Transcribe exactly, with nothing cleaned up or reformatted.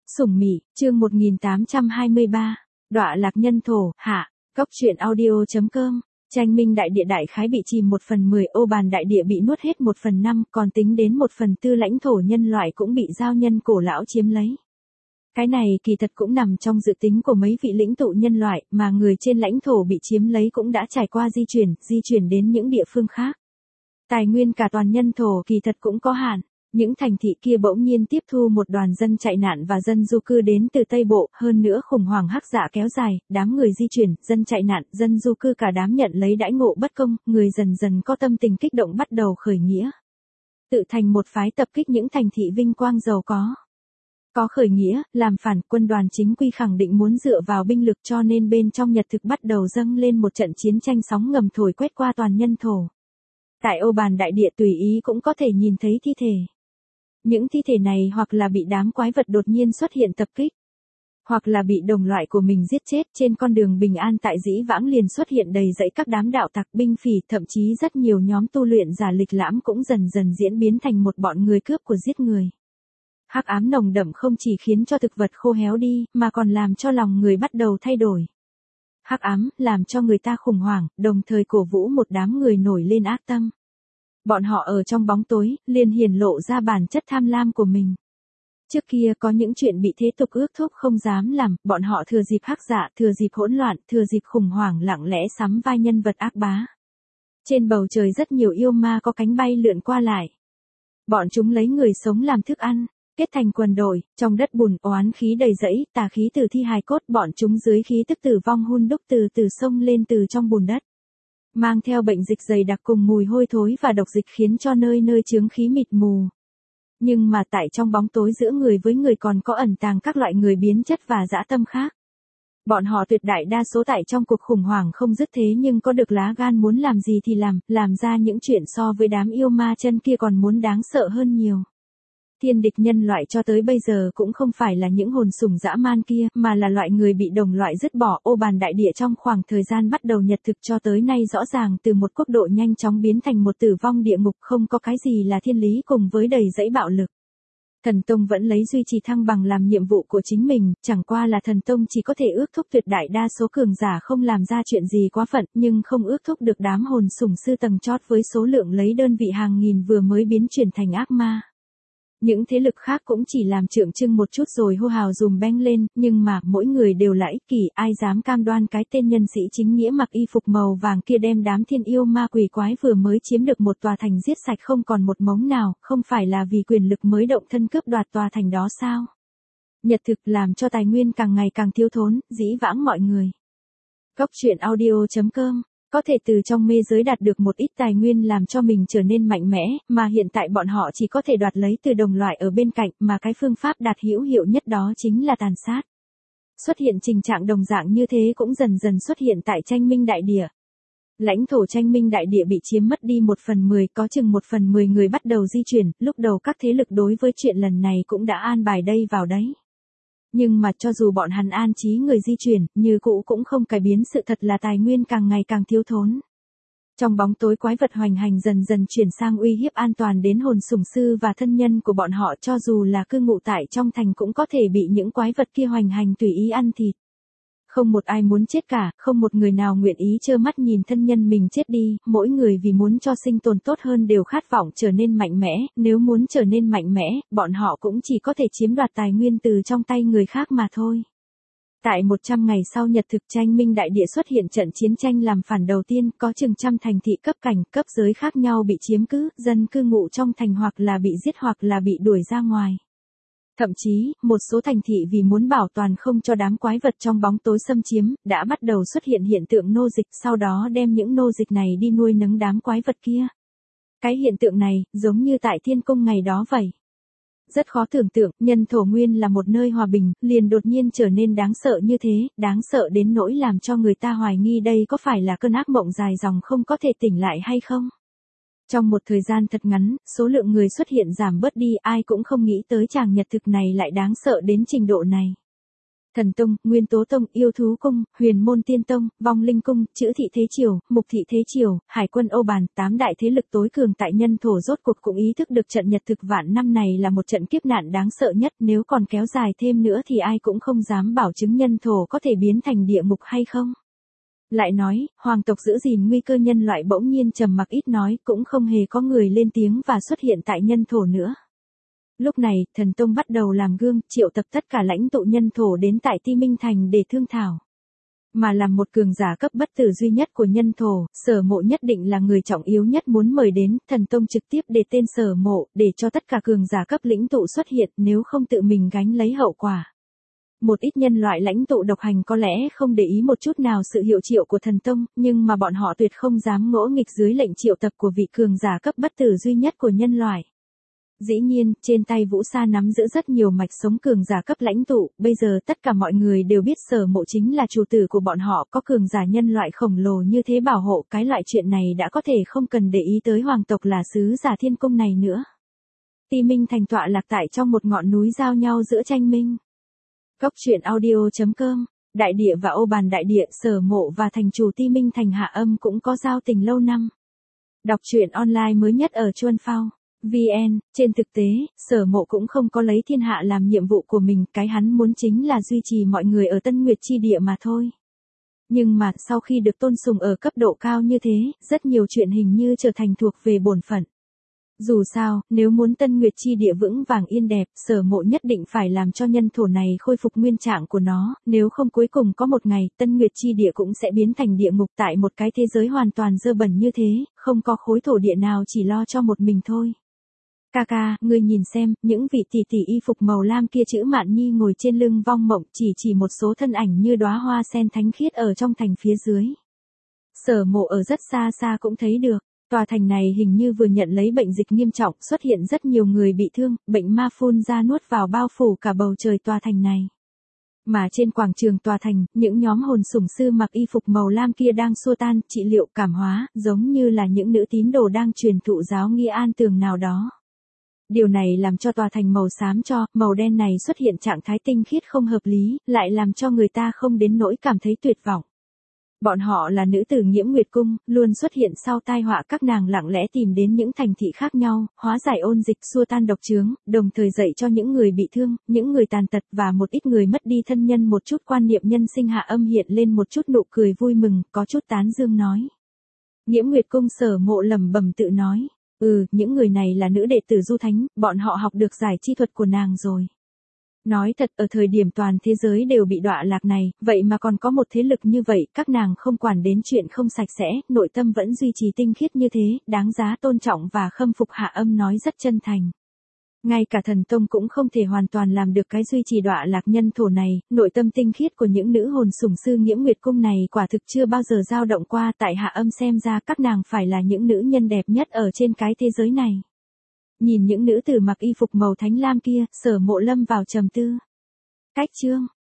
Sủng Mị, chương một nghìn tám trăm hai mươi ba, Đọa lạc nhân thổ, hạ, Cốc truyện audio.com, tranh minh đại địa đại khái bị chìm một phần mười, ô bàn đại địa bị nuốt hết một phần năm, còn tính đến một phần tư lãnh thổ nhân loại cũng bị giao nhân cổ lão chiếm lấy. Cái này kỳ thật cũng nằm trong dự tính của mấy vị lĩnh tụ nhân loại, mà người trên lãnh thổ bị chiếm lấy cũng đã trải qua di chuyển, di chuyển đến những địa phương khác. Tài nguyên cả toàn nhân thổ kỳ thật cũng có hạn. Những thành thị kia bỗng nhiên tiếp thu một đoàn dân chạy nạn và dân du cư đến từ Tây Bộ, hơn nữa khủng hoảng hắc dạ kéo dài, đám người di chuyển, dân chạy nạn, dân du cư cả đám nhận lấy đãi ngộ bất công, người dần dần có tâm tình kích động bắt đầu khởi nghĩa. Tự thành một phái tập kích những thành thị vinh quang giàu có. Có khởi nghĩa, làm phản, quân đoàn chính quy khẳng định muốn dựa vào binh lực, cho nên bên trong Nhật thực bắt đầu dâng lên một trận chiến tranh sóng ngầm thổi quét qua toàn nhân thổ. Tại ô bàn đại địa tùy ý cũng có thể nhìn thấy thi thể. Những thi thể này hoặc là bị đám quái vật đột nhiên xuất hiện tập kích, hoặc là bị đồng loại của mình giết chết. Trên con đường bình an tại Dĩ Vãng liền xuất hiện đầy dẫy các đám đạo tặc, binh phỉ, thậm chí rất nhiều nhóm tu luyện giả lịch lãm cũng dần dần diễn biến thành một bọn người cướp của giết người. Hắc ám nồng đậm không chỉ khiến cho thực vật khô héo đi, mà còn làm cho lòng người bắt đầu thay đổi. Hắc ám làm cho người ta khủng hoảng, đồng thời cổ vũ một đám người nổi lên ác tâm. Bọn họ ở trong bóng tối, liền hiển lộ ra bản chất tham lam của mình. Trước kia có những chuyện bị thế tục ước thúc không dám làm, bọn họ thừa dịp hắc dạ, thừa dịp hỗn loạn, thừa dịp khủng hoảng lặng lẽ sắm vai nhân vật ác bá. Trên bầu trời rất nhiều yêu ma có cánh bay lượn qua lại. Bọn chúng lấy người sống làm thức ăn, kết thành quần đội, trong đất bùn oán khí đầy rẫy, tà khí từ thi hài cốt, bọn chúng dưới khí tức tử vong hun đúc từ từ sông lên từ trong bùn đất. Mang theo bệnh dịch dày đặc cùng mùi hôi thối và độc dịch khiến cho nơi nơi chướng khí mịt mù. Nhưng mà tại trong bóng tối giữa người với người còn có ẩn tàng các loại người biến chất và dã tâm khác. Bọn họ tuyệt đại đa số tại trong cuộc khủng hoảng không dứt thế nhưng có được lá gan muốn làm gì thì làm, làm ra những chuyện so với đám yêu ma chân kia còn muốn đáng sợ hơn nhiều. Thiên địch nhân loại cho tới bây giờ cũng không phải là những hồn sủng dã man kia, mà là loại người bị đồng loại dứt bỏ. Ô bàn đại địa trong khoảng thời gian bắt đầu nhật thực cho tới nay rõ ràng từ một quốc độ nhanh chóng biến thành một tử vong địa ngục, không có cái gì là thiên lý cùng với đầy dẫy bạo lực. Thần Tông vẫn lấy duy trì thăng bằng làm nhiệm vụ của chính mình, chẳng qua là Thần Tông chỉ có thể ước thúc tuyệt đại đa số cường giả không làm ra chuyện gì quá phận, nhưng không ước thúc được đám hồn sủng sư tầng chót với số lượng lấy đơn vị hàng nghìn vừa mới biến chuyển thành ác ma. Những thế lực khác cũng chỉ làm tượng trưng một chút rồi hô hào dùm beng lên, nhưng mà mỗi người đều là ích kỷ, ai dám cam đoan cái tên nhân sĩ chính nghĩa mặc y phục màu vàng kia đem đám thiên yêu ma quỷ quái vừa mới chiếm được một tòa thành giết sạch không còn một mống nào, không phải là vì quyền lực mới động thân cướp đoạt tòa thành đó sao? Nhật thực làm cho tài nguyên càng ngày càng thiếu thốn, Dĩ Vãng mọi người. Cốc truyện audio.com có thể từ trong mê giới đạt được một ít tài nguyên làm cho mình trở nên mạnh mẽ, mà hiện tại bọn họ chỉ có thể đoạt lấy từ đồng loại ở bên cạnh, mà cái phương pháp đạt hữu hiệu nhất đó chính là tàn sát. Xuất hiện tình trạng đồng dạng như thế cũng dần dần xuất hiện tại tranh minh đại địa. Lãnh thổ tranh minh đại địa bị chiếm mất đi một phần mười, có chừng một phần mười người bắt đầu di chuyển, lúc đầu các thế lực đối với chuyện lần này cũng đã an bài đây vào đấy. Nhưng mà cho dù bọn hắn an trí người di chuyển, như cũ cũng không cải biến sự thật là tài nguyên càng ngày càng thiếu thốn. Trong bóng tối quái vật hoành hành dần dần chuyển sang uy hiếp an toàn đến hồn sủng sư và thân nhân của bọn họ, cho dù là cư ngụ tại trong thành cũng có thể bị những quái vật kia hoành hành tùy ý ăn thịt. Không một ai muốn chết cả, không một người nào nguyện ý trơ mắt nhìn thân nhân mình chết đi, mỗi người vì muốn cho sinh tồn tốt hơn đều khát vọng trở nên mạnh mẽ, nếu muốn trở nên mạnh mẽ, bọn họ cũng chỉ có thể chiếm đoạt tài nguyên từ trong tay người khác mà thôi. Tại một trăm ngày sau nhật thực tranh minh đại địa xuất hiện trận chiến tranh làm phản đầu tiên, có chừng trăm thành thị cấp cảnh, cấp giới khác nhau bị chiếm cứ, dân cư ngụ trong thành hoặc là bị giết hoặc là bị đuổi ra ngoài. Thậm chí, một số thành thị vì muốn bảo toàn không cho đám quái vật trong bóng tối xâm chiếm, đã bắt đầu xuất hiện hiện tượng nô dịch, sau đó đem những nô dịch này đi nuôi nấng đám quái vật kia. Cái hiện tượng này, giống như tại thiên cung ngày đó vậy. Rất khó tưởng tượng, nhân thổ nguyên là một nơi hòa bình, liền đột nhiên trở nên đáng sợ như thế, đáng sợ đến nỗi làm cho người ta hoài nghi đây có phải là cơn ác mộng dài dòng không có thể tỉnh lại hay không. Trong một thời gian thật ngắn, số lượng người xuất hiện giảm bớt đi, ai cũng không nghĩ tới chàng nhật thực này lại đáng sợ đến trình độ này. Thần Tông, Nguyên Tố Tông, Yêu Thú Cung, Huyền Môn Tiên Tông, Vong Linh Cung, Chữ Thị Thế Triều, Mục Thị Thế Triều, Hải quân Âu Bàn, tám đại thế lực tối cường tại nhân thổ rốt cuộc cũng ý thức được trận nhật thực vạn năm này là một trận kiếp nạn đáng sợ nhất, nếu còn kéo dài thêm nữa thì ai cũng không dám bảo chứng nhân thổ có thể biến thành địa ngục hay không. Lại nói, hoàng tộc giữ gìn nguy cơ nhân loại bỗng nhiên trầm mặc ít nói, cũng không hề có người lên tiếng và xuất hiện tại nhân thổ nữa. Lúc này, Thần Tông bắt đầu làm gương, triệu tập tất cả lãnh tụ nhân thổ đến tại Ti Minh Thành để thương thảo. Mà làm một cường giả cấp bất tử duy nhất của nhân thổ, Sở Mộ nhất định là người trọng yếu nhất muốn mời đến, Thần Tông trực tiếp đề tên Sở Mộ, để cho tất cả cường giả cấp lĩnh tụ xuất hiện, nếu không tự mình gánh lấy hậu quả. Một ít nhân loại lãnh tụ độc hành có lẽ không để ý một chút nào sự hiệu triệu của Thần Tông, nhưng mà bọn họ tuyệt không dám ngỗ nghịch dưới lệnh triệu tập của vị cường giả cấp bất tử duy nhất của nhân loại. Dĩ nhiên, trên tay Vũ Sa nắm giữ rất nhiều mạch sống cường giả cấp lãnh tụ, bây giờ tất cả mọi người đều biết Sở Mộ chính là chủ tử của bọn họ, có cường giả nhân loại khổng lồ như thế bảo hộ, cái loại chuyện này đã có thể không cần để ý tới hoàng tộc là sứ giả thiên cung này nữa. Ti Minh Thành tọa lạc tại trong một ngọn núi giao nhau giữa tranh minh. Cốc truyện audio chấm com, Đại Địa và Âu Bàn Đại Địa, Sở Mộ và thành chủ Ti Minh Thành Hạ Âm cũng có giao tình lâu năm. Đọc truyện online mới nhất ở Chuan Phao vê en, trên thực tế, Sở Mộ cũng không có lấy thiên hạ làm nhiệm vụ của mình, cái hắn muốn chính là duy trì mọi người ở Tân Nguyệt Chi Địa mà thôi. Nhưng mà, sau khi được tôn sùng ở cấp độ cao như thế, rất nhiều chuyện hình như trở thành thuộc về bổn phận. Dù sao, nếu muốn Tân Nguyệt Chi Địa vững vàng yên đẹp, Sở Mộ nhất định phải làm cho nhân thổ này khôi phục nguyên trạng của nó, nếu không cuối cùng có một ngày, Tân Nguyệt Chi Địa cũng sẽ biến thành địa ngục tại một cái thế giới hoàn toàn dơ bẩn như thế, không có khối thổ địa nào chỉ lo cho một mình thôi. Ca ca, ngươi nhìn xem, những vị tỷ tỷ y phục màu lam kia chữ Mạn Nhi ngồi trên lưng Vong Mộng, chỉ chỉ một số thân ảnh như đóa hoa sen thánh khiết ở trong thành phía dưới. Sở Mộ ở rất xa xa cũng thấy được. Tòa thành này hình như vừa nhận lấy bệnh dịch nghiêm trọng, xuất hiện rất nhiều người bị thương, bệnh ma phun ra nuốt vào bao phủ cả bầu trời tòa thành này. Mà trên quảng trường tòa thành, những nhóm hồn sủng sư mặc y phục màu lam kia đang xua tan, trị liệu, cảm hóa, giống như là những nữ tín đồ đang truyền thụ giáo nghĩa an tường nào đó. Điều này làm cho tòa thành màu xám cho, màu đen này xuất hiện trạng thái tinh khiết không hợp lý, lại làm cho người ta không đến nỗi cảm thấy tuyệt vọng. Bọn họ là nữ tử Nghiễm Nguyệt Cung, luôn xuất hiện sau tai họa, các nàng lặng lẽ tìm đến những thành thị khác nhau, hóa giải ôn dịch, xua tan độc chướng, đồng thời dạy cho những người bị thương, những người tàn tật và một ít người mất đi thân nhân một chút quan niệm nhân sinh. Hạ Âm hiện lên một chút nụ cười vui mừng, có chút tán dương nói. Nghiễm Nguyệt Cung Sở Mộ lẩm bẩm tự nói, ừ, những người này là nữ đệ tử Du Thánh, bọn họ học được giải chi thuật của nàng rồi. Nói thật, ở thời điểm toàn thế giới đều bị đọa lạc này, vậy mà còn có một thế lực như vậy, các nàng không quản đến chuyện không sạch sẽ, nội tâm vẫn duy trì tinh khiết như thế, đáng giá tôn trọng và khâm phục. Hạ Âm nói rất chân thành. Ngay cả Thần Tông cũng không thể hoàn toàn làm được cái duy trì đọa lạc nhân thổ này, nội tâm tinh khiết của những nữ hồn sủng sư Nghiễm Nguyệt Cung này quả thực chưa bao giờ dao động qua, tại Hạ Âm xem ra các nàng phải là những nữ nhân đẹp nhất ở trên cái thế giới này. Nhìn những nữ tử mặc y phục màu thánh lam kia, Sở Mộ lâm vào trầm tư. Cách chương